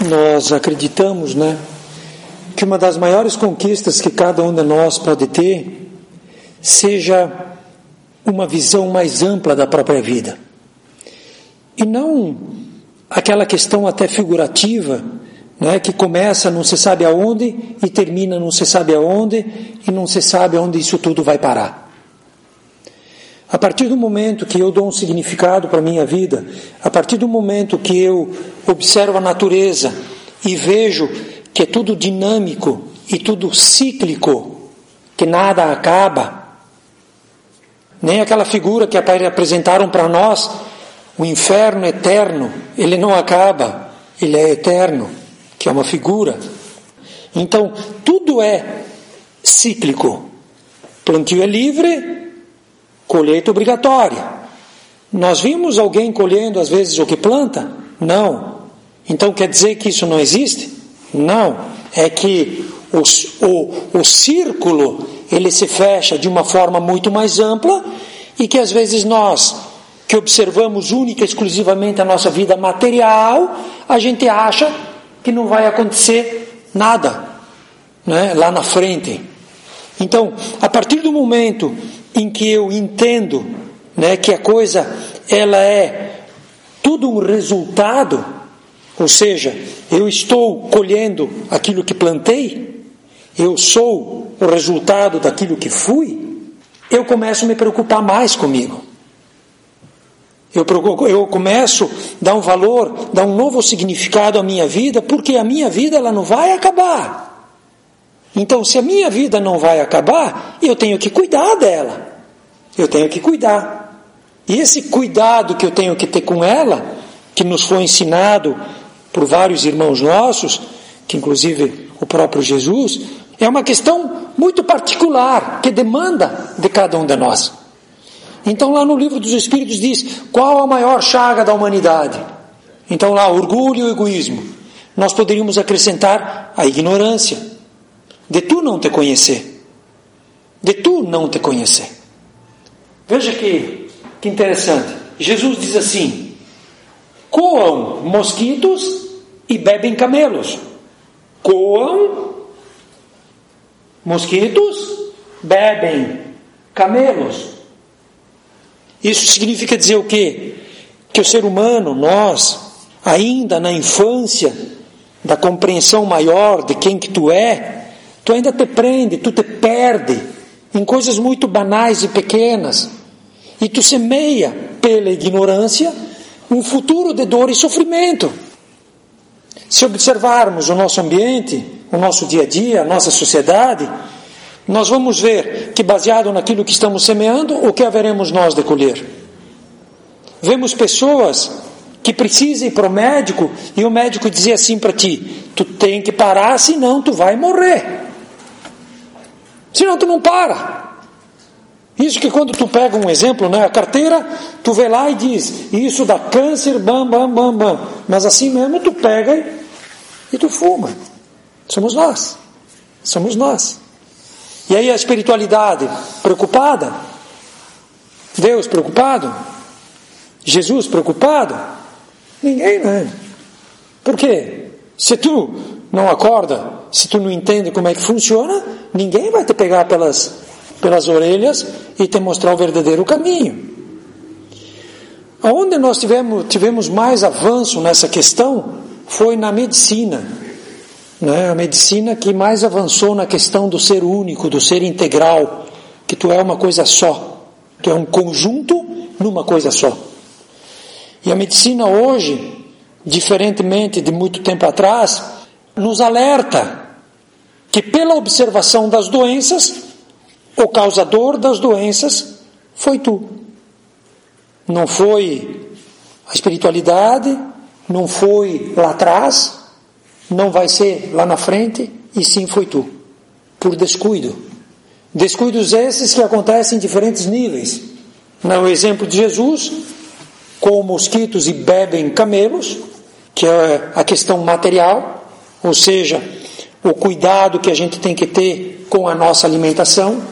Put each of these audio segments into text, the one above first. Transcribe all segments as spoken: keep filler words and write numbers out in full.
nós acreditamos, né, que uma das maiores conquistas que cada um de nós pode ter seja uma visão mais ampla da própria vida. E não aquela questão até figurativa, né, que começa não se sabe aonde e termina não se sabe aonde e não se sabe aonde isso tudo vai parar. A partir do momento que eu dou um significado para a minha vida, a partir do momento que eu observo a natureza e vejo que é tudo dinâmico e tudo cíclico, que nada acaba, nem aquela figura que apresentaram para nós, o inferno eterno, ele não acaba, ele é eterno, que é uma figura. Então, tudo é cíclico. Plantio é livre, colheita obrigatória. Nós vimos alguém colhendo às vezes o que planta? Não. Então quer dizer que isso não existe? Não. É que o, o, o círculo, ele se fecha de uma forma muito mais ampla e que às vezes nós, que observamos única e exclusivamente a nossa vida material, a gente acha que não vai acontecer nada, né, lá na frente. Então, a partir do momento em que eu entendo, né, que a coisa ela é tudo um resultado, ou seja, eu estou colhendo aquilo que plantei, eu sou o resultado daquilo que fui, eu começo a me preocupar mais comigo. Eu, eu começo a dar um valor, dar um novo significado à minha vida, porque a minha vida ela não vai acabar. Então, se a minha vida não vai acabar, eu tenho que cuidar dela. Eu tenho que cuidar. E esse cuidado que eu tenho que ter com ela, que nos foi ensinado por vários irmãos nossos, que inclusive o próprio Jesus, é uma questão muito particular, que demanda de cada um de nós. Então lá no livro dos Espíritos diz, qual a maior chaga da humanidade? Então lá, orgulho e egoísmo. Nós poderíamos acrescentar a ignorância, de tu não te conhecer. De tu não te conhecer. Veja que, que interessante. Jesus diz assim, coam mosquitos e bebem camelos. Coam mosquitos, bebem camelos. Isso significa dizer o quê? Que o ser humano, nós, ainda na infância, da compreensão maior de quem que tu é, tu ainda te prende, tu te perde em coisas muito banais e pequenas. E tu semeia, pela ignorância, um futuro de dor e sofrimento. Se observarmos o nosso ambiente, o nosso dia a dia, a nossa sociedade, nós vamos ver que baseado naquilo que estamos semeando, o que haveremos nós de colher? Vemos pessoas que precisam ir para o médico e o médico dizia assim para ti, tu tem que parar, senão tu vai morrer. Senão tu não para. Isso que quando tu pega um exemplo, né, a carteira, tu vê lá e diz, isso dá câncer, bam, bam, bam, bam. Mas assim mesmo tu pega e, e tu fuma. Somos nós. Somos nós. E aí a espiritualidade preocupada, Deus preocupado, Jesus preocupado, ninguém, né? Por quê? Se tu não acorda, se tu não entende como é que funciona, ninguém vai te pegar pelas, pelas orelhas e te mostrar o verdadeiro caminho. Aonde nós tivemos, tivemos mais avanço nessa questão foi na medicina. Né? A medicina que mais avançou na questão do ser único, do ser integral, que tu é uma coisa só, tu é um conjunto numa coisa só. E a medicina hoje, diferentemente de muito tempo atrás, nos alerta que pela observação das doenças, o causador das doenças foi tu. Não foi a espiritualidade, não foi lá atrás, não vai ser lá na frente, e sim foi tu, por descuido. Descuidos esses que acontecem em diferentes níveis. No exemplo de Jesus, com mosquitos e bebem camelos, que é a questão material, ou seja, o cuidado que a gente tem que ter com a nossa alimentação,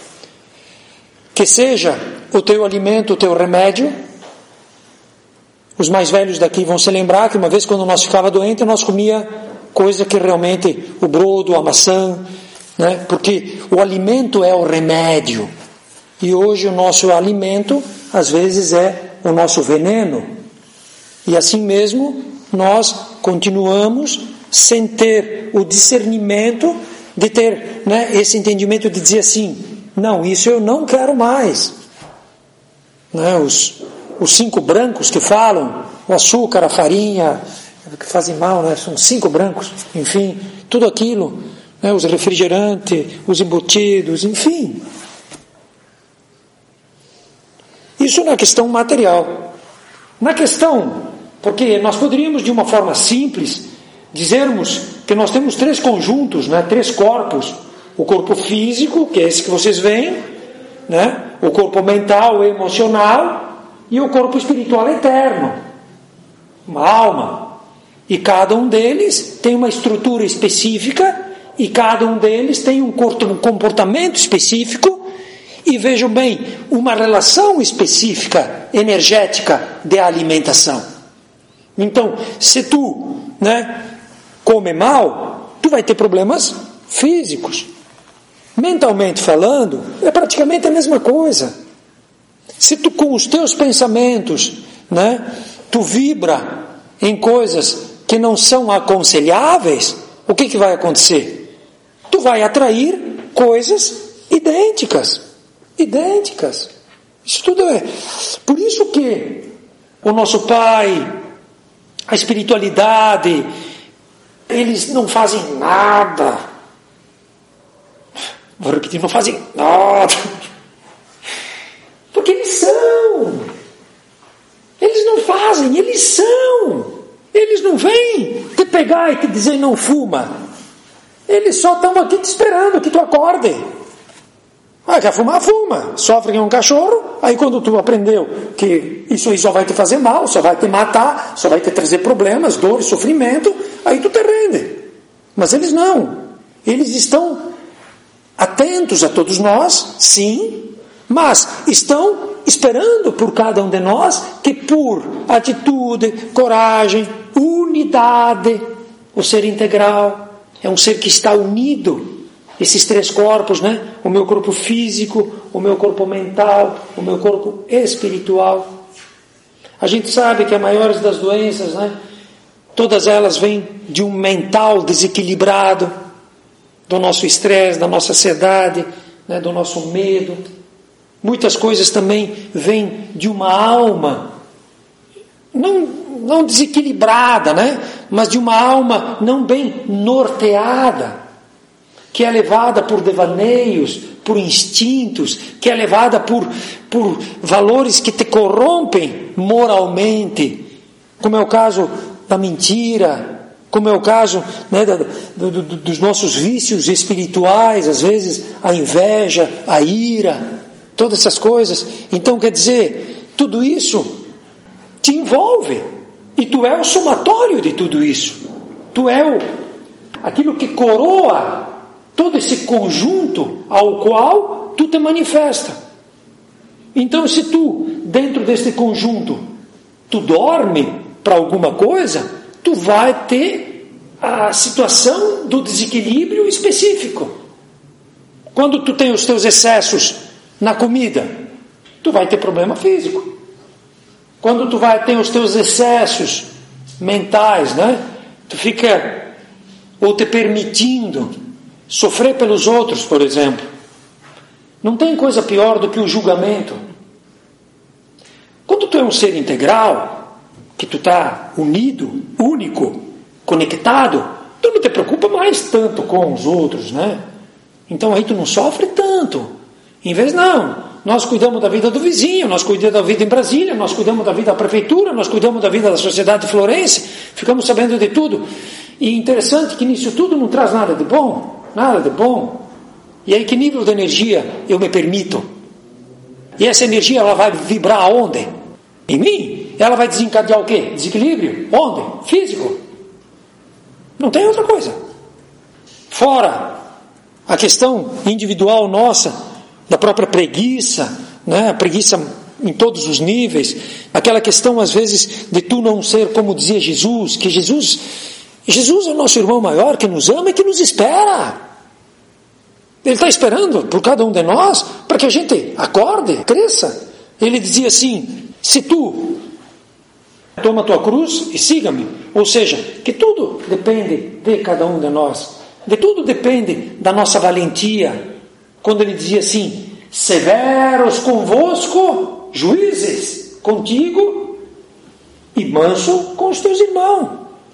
que seja o teu alimento, o teu remédio, Os mais velhos daqui vão se lembrar que uma vez quando nós ficava doente, nós comia coisa que realmente, o brodo, a maçã, né? Porque o alimento é o remédio. E hoje o nosso alimento, às vezes, é o nosso veneno. E assim mesmo, nós continuamos sem ter o discernimento de ter, né, esse entendimento de dizer assim, não, isso eu não quero mais. Né? Os, os cinco brancos que falam, o açúcar, a farinha, que fazem mal, né? São cinco brancos, enfim, tudo aquilo, né? Os refrigerantes, os embutidos, enfim. Isso na questão material. Na questão, porque nós poderíamos de uma forma simples dizermos que nós temos três conjuntos, né? Três corpos. O corpo físico, que é esse que vocês veem, né? O corpo mental e emocional e o corpo espiritual eterno, uma alma. E cada um deles tem uma estrutura específica e cada um deles tem um comportamento específico e, vejam bem, uma relação específica, energética de alimentação. Então, se tu, né, come mal, tu vai ter problemas físicos. Mentalmente falando, é praticamente a mesma coisa. Se tu com os teus pensamentos, né, tu vibra em coisas que não são aconselháveis, o que, que vai acontecer? Tu vai atrair coisas idênticas. Idênticas. Isso tudo é. Por isso que o nosso Pai, a espiritualidade, eles não fazem nada. Vou repetir, não fazem nada. Porque eles são. Eles não fazem, eles são. Eles não vêm te pegar e te dizer não fuma. Eles só estão aqui te esperando que tu acorde. Ah, quer fumar? Fuma. Sofre que é um cachorro. Aí quando tu aprendeu que isso aí só vai te fazer mal, só vai te matar, só vai te trazer problemas, dor e sofrimento, aí tu te rende. Mas eles não. Eles estão atentos a todos nós, sim, mas estão esperando por cada um de nós que por atitude, coragem, unidade, o ser integral é um ser que está unido. Esses três corpos, né? O meu corpo físico, o meu corpo mental, o meu corpo espiritual. A gente sabe que as maiores das doenças, né? Todas elas vêm de um mental desequilibrado, do nosso estresse, da nossa ansiedade, né? Do nosso medo. Muitas coisas também vêm de uma alma não, não desequilibrada, né? Mas de uma alma não bem norteada, que é levada por devaneios, por instintos, que é levada por, por valores que te corrompem moralmente, como é o caso da mentira, como é o caso, né, da, do, do, dos nossos vícios espirituais, às vezes a inveja, a ira, todas essas coisas. Então, quer dizer, tudo isso te envolve, e tu é o somatório de tudo isso. Tu é o, aquilo que coroa todo esse conjunto ao qual tu te manifesta. Então, se tu, dentro desse conjunto, tu dorme para alguma coisa, tu vai ter a situação do desequilíbrio específico. Quando tu tem os teus excessos na comida, tu vai ter problema físico. Quando tu vai ter os teus excessos mentais, né? Tu fica ou te permitindo sofrer pelos outros, por exemplo. Não tem coisa pior do que o julgamento. Quando tu é um ser integral, que tu está unido, único, conectado, tu não te preocupa mais tanto com os outros, né? Então aí tu não sofre tanto. Em vez não, nós cuidamos da vida do vizinho, nós cuidamos da vida em Brasília, nós cuidamos da vida da prefeitura, nós cuidamos da vida da sociedade florense, ficamos sabendo de tudo. E interessante que nisso tudo não traz nada de bom. Nada de bom. E aí que nível de energia eu me permito? E essa energia ela vai vibrar aonde? Em mim? Ela vai desencadear o quê? Desequilíbrio? Onde? Físico. Não tem outra coisa. Fora a questão individual nossa, da própria preguiça, né? A preguiça em todos os níveis, aquela questão às vezes de tu não ser como dizia Jesus, que Jesus, Jesus é o nosso irmão maior que nos ama e que nos espera. Ele está esperando por cada um de nós para que a gente acorde, cresça. Ele dizia assim, se tu toma a tua cruz e siga-me, ou seja, que tudo depende de cada um de nós, de tudo depende da nossa valentia. Quando ele dizia assim, severos convosco, juízes contigo e manso com os teus irmãos.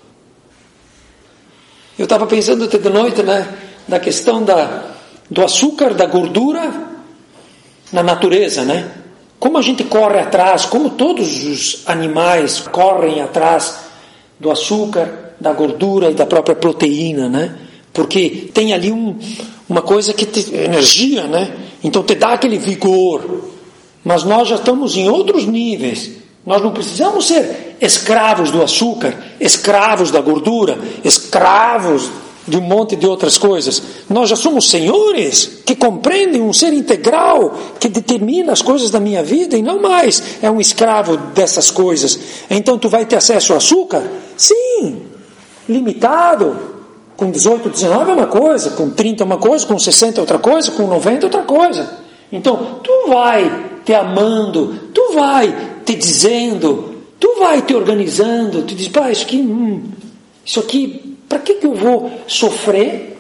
Eu estava pensando até de noite, né, da questão da, do açúcar, da gordura na natureza, né? Como a gente corre atrás, como todos os animais correm atrás do açúcar, da gordura e da própria proteína, né? Porque tem ali um, uma coisa que te, energia, né? Então te dá aquele vigor. Mas nós já estamos em outros níveis. Nós não precisamos ser escravos do açúcar, escravos da gordura, escravos de um monte de outras coisas. Nós já somos senhores que compreendem um ser integral que determina as coisas da minha vida e não mais é um escravo dessas coisas. Então tu vai ter acesso ao açúcar? Sim, limitado. Com dezoito, dezenove é uma coisa, com trinta é uma coisa, com sessenta é outra coisa, com noventa é outra coisa. Então tu vai te amando, tu vai te dizendo, tu vai te organizando, tu diz, pá, isso aqui, hum, isso aqui, para que que eu vou sofrer?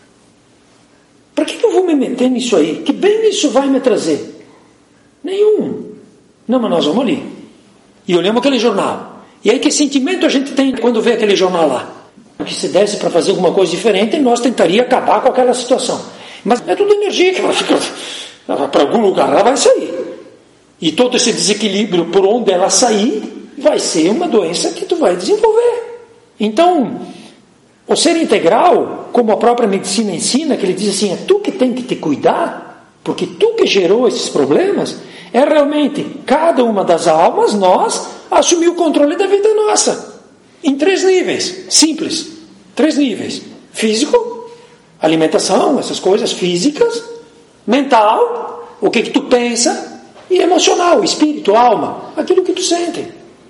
Para que que eu vou me meter nisso aí? Que bem isso vai me trazer? Nenhum. Não, mas nós vamos ali. E olhamos aquele jornal. E aí que sentimento a gente tem quando vê aquele jornal lá? Que se desse para fazer alguma coisa diferente, nós tentaríamos acabar com aquela situação. Mas é tudo energia que ela fica para algum lugar, ela vai sair. E todo esse desequilíbrio por onde ela sair, vai ser uma doença que tu vai desenvolver. Então, o ser integral, como a própria medicina ensina, que ele diz assim, é tu que tem que te cuidar, porque tu que gerou esses problemas, é realmente cada uma das almas, nós, assumir o controle da vida nossa. Em três níveis, simples, três níveis, físico, alimentação, essas coisas físicas, mental, o que que tu pensa, e emocional, espírito, alma, aquilo que tu sente.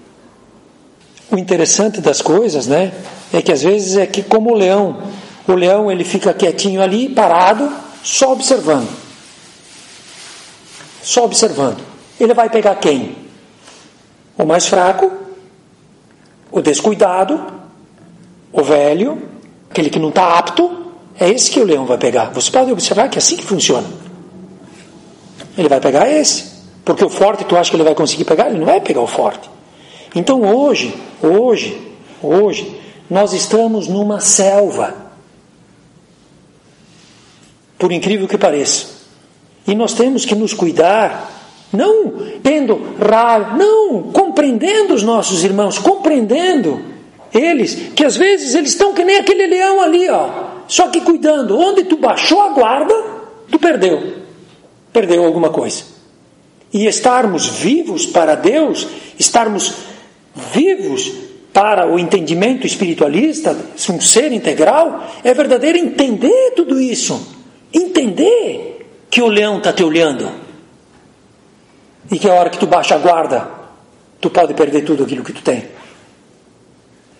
O interessante das coisas, né, é que às vezes é que como o leão, o leão ele fica quietinho ali, parado, só observando, só observando, ele vai pegar quem? O mais fraco, o descuidado, o velho, aquele que não está apto, é esse que o leão vai pegar. Você pode observar que é assim que funciona. Ele vai pegar esse, porque o forte tu acha que ele vai conseguir pegar? Ele não vai pegar o forte. Então hoje, hoje, hoje, nós estamos numa selva, por incrível que pareça, e nós temos que nos cuidar, não tendo raiva, não, compreendendo os nossos irmãos, compreendendo eles, que às vezes eles estão que nem aquele leão ali, ó, só que cuidando, onde tu baixou a guarda, tu perdeu, perdeu alguma coisa. E estarmos vivos para Deus, estarmos vivos para o entendimento espiritualista, um ser integral, é verdadeiro entender tudo isso, entender que o leão está te olhando, e que a hora que tu baixa a guarda, tu pode perder tudo aquilo que tu tem.